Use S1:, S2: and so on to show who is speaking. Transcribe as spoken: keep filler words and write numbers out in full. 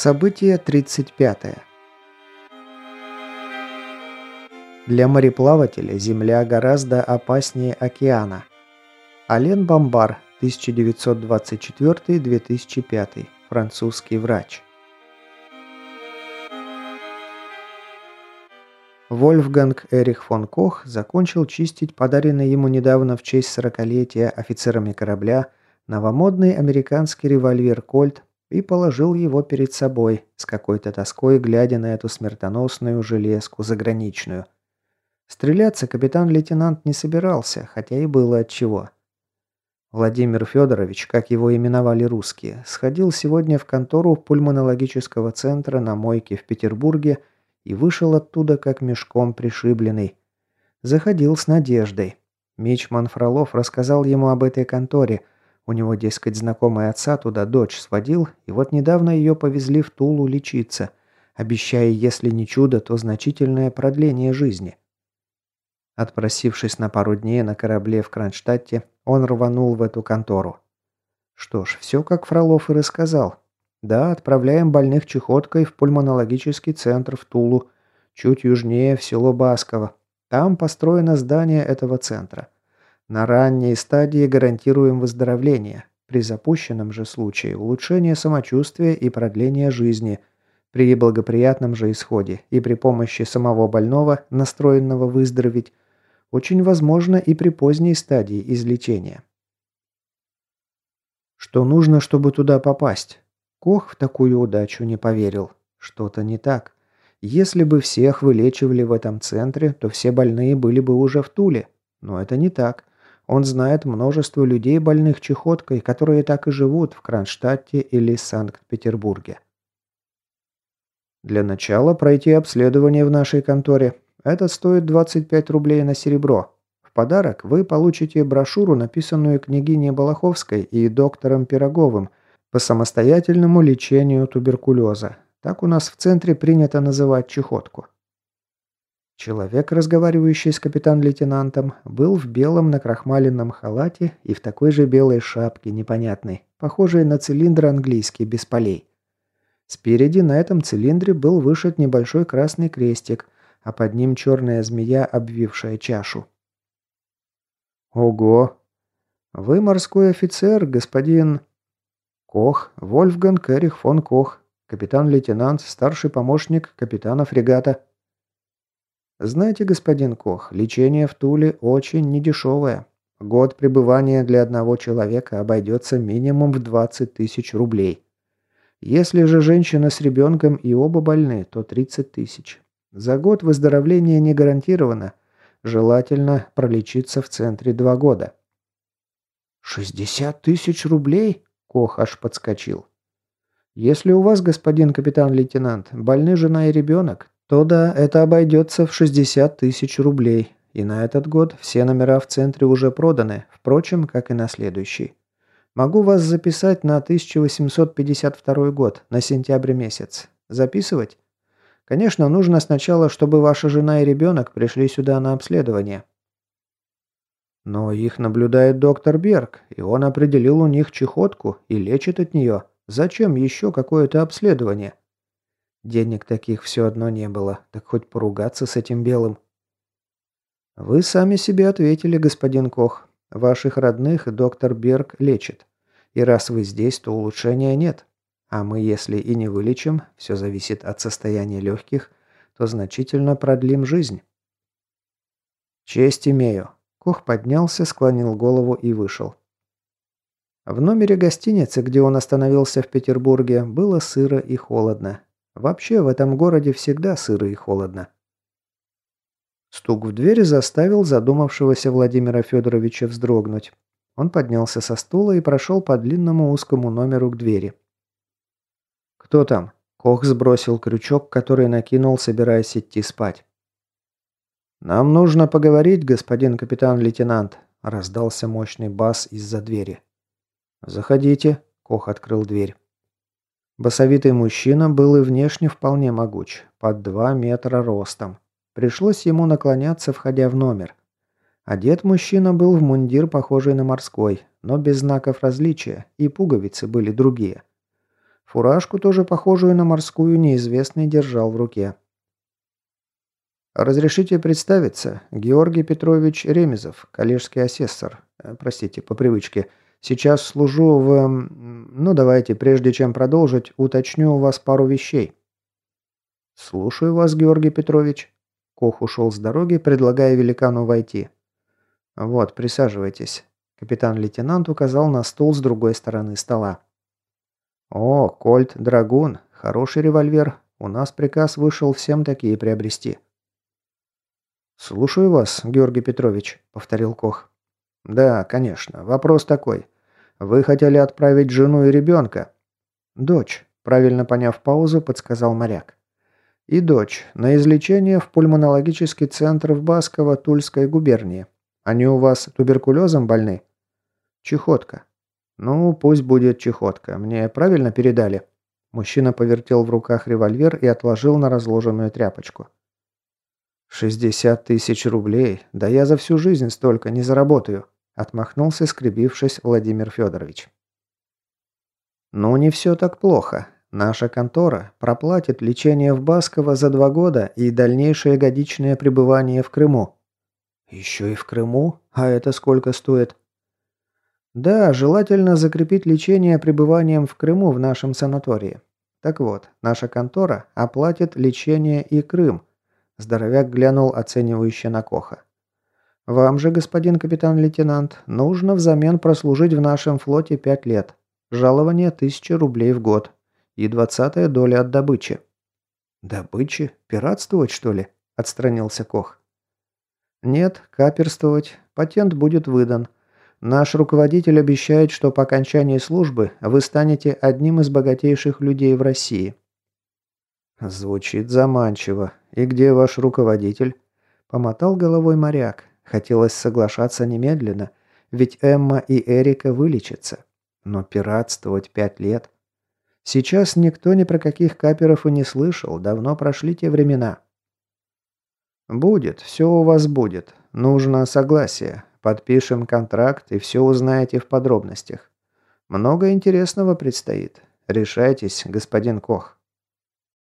S1: Событие тридцать пятое. Для мореплавателя Земля гораздо опаснее океана. Ален Бомбар, тысяча девятьсот двадцать четвёртый - две тысячи пятый, французский врач. Вольфганг Эрих фон Кох закончил чистить подаренный ему недавно в честь сорокалетия офицерами корабля новомодный американский револьвер «Кольт» и положил его перед собой, с какой-то тоской глядя на эту смертоносную железку заграничную. Стреляться капитан-лейтенант не собирался, хотя и было отчего. Владимир Федорович, как его именовали русские, сходил сегодня в контору пульмонологического центра на мойке в Петербурге и вышел оттуда как мешком пришибленный. Заходил с надеждой. Мичман Фролов рассказал ему об этой конторе. У него, дескать, знакомый отца туда дочь сводил, и вот недавно ее повезли в Тулу лечиться, обещая, если не чудо, то значительное продление жизни. Отпросившись на пару дней на корабле в Кронштадте, он рванул в эту контору. Что ж, все как Фролов и рассказал. Да, отправляем больных чехоткой в пульмонологический центр в Тулу, чуть южнее в село Басково. Там построено здание этого центра. На ранней стадии гарантируем выздоровление. При запущенном же случае улучшение самочувствия и продление жизни. При благоприятном же исходе и при помощи самого больного, настроенного выздороветь, очень возможно и при поздней стадии излечения. Что нужно, чтобы туда попасть? Кох в такую удачу не поверил. Что-то не так. Если бы всех вылечивали в этом центре, то все больные были бы уже в Туле. Но это не так. Он знает множество людей, больных чехоткой, которые так и живут в Кронштадте или Санкт-Петербурге. Для начала пройти обследование в нашей конторе. Это стоит двадцать пять рублей на серебро. В подарок вы получите брошюру, написанную княгиней Балаховской и доктором Пироговым по самостоятельному лечению туберкулеза. Так у нас в центре принято называть чехотку. Человек, разговаривающий с капитан-лейтенантом, был в белом накрахмаленном халате и в такой же белой шапке непонятной, похожей на цилиндр английский без полей. Спереди на этом цилиндре был вышит небольшой красный крестик, а под ним черная змея, обвившая чашу. «Ого! Вы морской офицер, господин...» «Кох, Вольфганг Эрих фон Кох, капитан-лейтенант, старший помощник капитана фрегата». «Знаете, господин Кох, лечение в Туле очень недешевое. Год пребывания для одного человека обойдется минимум в двадцать тысяч рублей. Если же женщина с ребенком и оба больны, то тридцать тысяч. За год выздоровление не гарантировано. Желательно пролечиться в центре два года». «шестьдесят тысяч рублей?» – Кох аж подскочил. «Если у вас, господин капитан-лейтенант, больны жена и ребенок, то да, это обойдется в шестьдесят тысяч рублей. И на этот год все номера в центре уже проданы, впрочем, как и на следующий. Могу вас записать на тысяча восемьсот пятьдесят второй год, на сентябрь месяц. Записывать? Конечно, нужно сначала, чтобы ваша жена и ребенок пришли сюда на обследование». «Но их наблюдает доктор Берг, и он определил у них чехотку и лечит от нее. Зачем еще какое-то обследование?» Денег таких все одно не было, так хоть поругаться с этим белым. «Вы сами себе ответили, господин Кох. Ваших родных доктор Берг лечит. И раз вы здесь, то улучшения нет. А мы, если и не вылечим, все зависит от состояния легких, то значительно продлим жизнь». «Честь имею». Кох поднялся, склонил голову и вышел. В номере гостиницы, где он остановился в Петербурге, было сыро и холодно. Вообще в этом городе всегда сыро и холодно. Стук в дверь заставил задумавшегося Владимира Федоровича вздрогнуть. Он поднялся со стула и прошел по длинному узкому номеру к двери. «Кто там?» Кох сбросил крючок, который накинул, собираясь идти спать. «Нам нужно поговорить, господин капитан-лейтенант», – раздался мощный бас из-за двери. «Заходите», – Кох открыл дверь. Басовитый мужчина был и внешне вполне могуч, под два метра ростом. Пришлось ему наклоняться, входя в номер. Одет мужчина был в мундир, похожий на морской, но без знаков различия, и пуговицы были другие. Фуражку, тоже похожую на морскую, неизвестный держал в руке. «Разрешите представиться? Георгий Петрович Ремезов, коллежский асессор. Э, Простите, по привычке. Сейчас служу в... м, Ну, давайте, прежде чем продолжить, уточню у вас пару вещей». «Слушаю вас, Георгий Петрович». Кох ушел с дороги, предлагая великану войти. «Вот, присаживайтесь». Капитан-лейтенант указал на стул с другой стороны стола. «О, Кольт Драгун. Хороший револьвер. У нас приказ вышел всем такие приобрести». «Слушаю вас, Георгий Петрович», — повторил Кох. «Да, конечно. Вопрос такой. Вы хотели отправить жену и ребенка?» «Дочь», — правильно поняв паузу, подсказал моряк. «И дочь. На излечение в пульмонологический центр в Басково Тульской губернии. Они у вас туберкулезом больны?» «Чехотка». «Ну, пусть будет чехотка. Мне правильно передали?» Мужчина повертел в руках револьвер и отложил на разложенную тряпочку. «Шестьдесят тысяч рублей? Да я за всю жизнь столько не заработаю», – отмахнулся, скривившись, Владимир Федорович. «Ну, не все так плохо. Наша контора проплатит лечение в Басково за два года и дальнейшее годичное пребывание в Крыму». «Еще и в Крыму? А это сколько стоит?» «Да, желательно закрепить лечение пребыванием в Крыму в нашем санатории. Так вот, наша контора оплатит лечение и Крым». Здоровяк глянул оценивающе на Коха. «Вам же, господин капитан-лейтенант, нужно взамен прослужить в нашем флоте пять лет. Жалование тысяча рублей в год. И двадцатая доля от добычи». «Добычи? Пиратствовать, что ли?» – отстранился Кох. «Нет, каперствовать. Патент будет выдан. Наш руководитель обещает, что по окончании службы вы станете одним из богатейших людей в России». «Звучит заманчиво. И где ваш руководитель?» Помотал головой моряк. Хотелось соглашаться немедленно, ведь Эмма и Эрика вылечатся. Но пиратствовать пять лет? Сейчас никто ни про каких каперов и не слышал, давно прошли те времена. «Будет, все у вас будет. Нужно согласие. Подпишем контракт и все узнаете в подробностях. Много интересного предстоит. Решайтесь, господин Кох».